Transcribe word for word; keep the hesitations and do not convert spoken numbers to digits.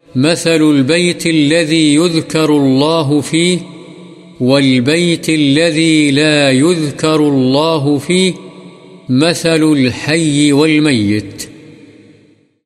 مثل البيت الذي يذكر الله فيه والبيت الذي لا يذكر الله فيه مثل الحي والميت.